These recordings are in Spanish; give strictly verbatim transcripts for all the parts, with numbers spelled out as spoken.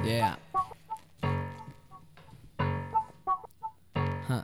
Yeah. Huh.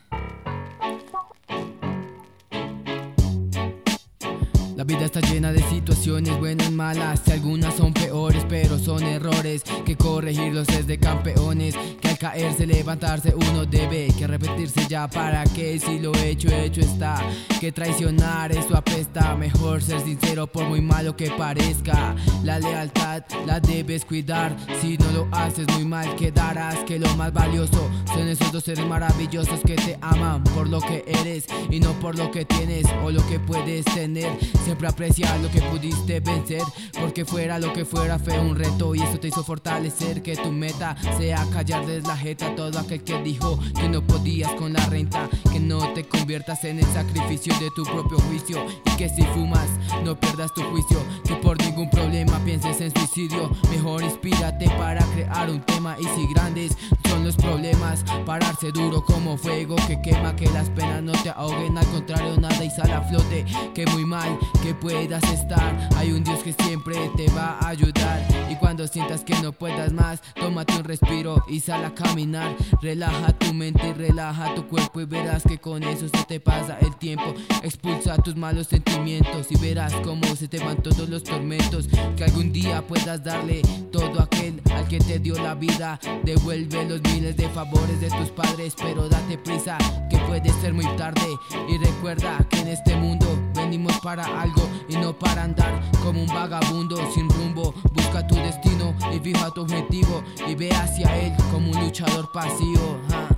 La vida está llena de situaciones buenas, malas, y algunas son peores, pero son errores que corregirlos es de campeones. Que al caerse, levantarse uno debe, que repetirse ya para que si lo hecho, hecho está. Que traicionar eso apesta, mejor ser sincero por muy malo que parezca. La lealtad la debes cuidar, si no lo haces muy mal quedarás. Que lo más valioso son esos dos seres maravillosos que te aman por lo que eres y no por lo que tienes o lo que puedes tener. Siempre aprecia lo que pudiste vencer, porque fuera lo que fuera fue un reto y eso te hizo fortalecer. Que tu meta sea callarles la jeta a todo aquel que dijo que no podías con la renta. Que no te conviertas en el sacrificio de tu propio juicio, y que si fumas no pierdas tu juicio. Que por ningún problema pienses en suicidio, mejor inspírate para crear un tema. Y si grandes son los problemas, pararse duro como fuego que quema. Que las penas no te ahoguen, al contrario nada y sal a flote. Que muy mal que puedas estar, hay un Dios que siempre te va a ayudar. Y cuando sientas que no puedas más, tómate un respiro y sal a caminar. Relaja tu mente y relaja tu cuerpo y verás que con eso se te pasa el tiempo. Expulsa tus malos sentimientos y verás cómo se te van todos los tormentos. Que algún día puedas darle todo a aquel al que te dio la vida. Devuelve los miles de favores de tus padres, pero date prisa que puede ser muy tarde. Y recuerda que en este mundo venimos para algo y no para andar como un vagabundo sin rumbo. Busca tu destino y fija tu objetivo y ve hacia él como un luchador pasivo. ¿Ah?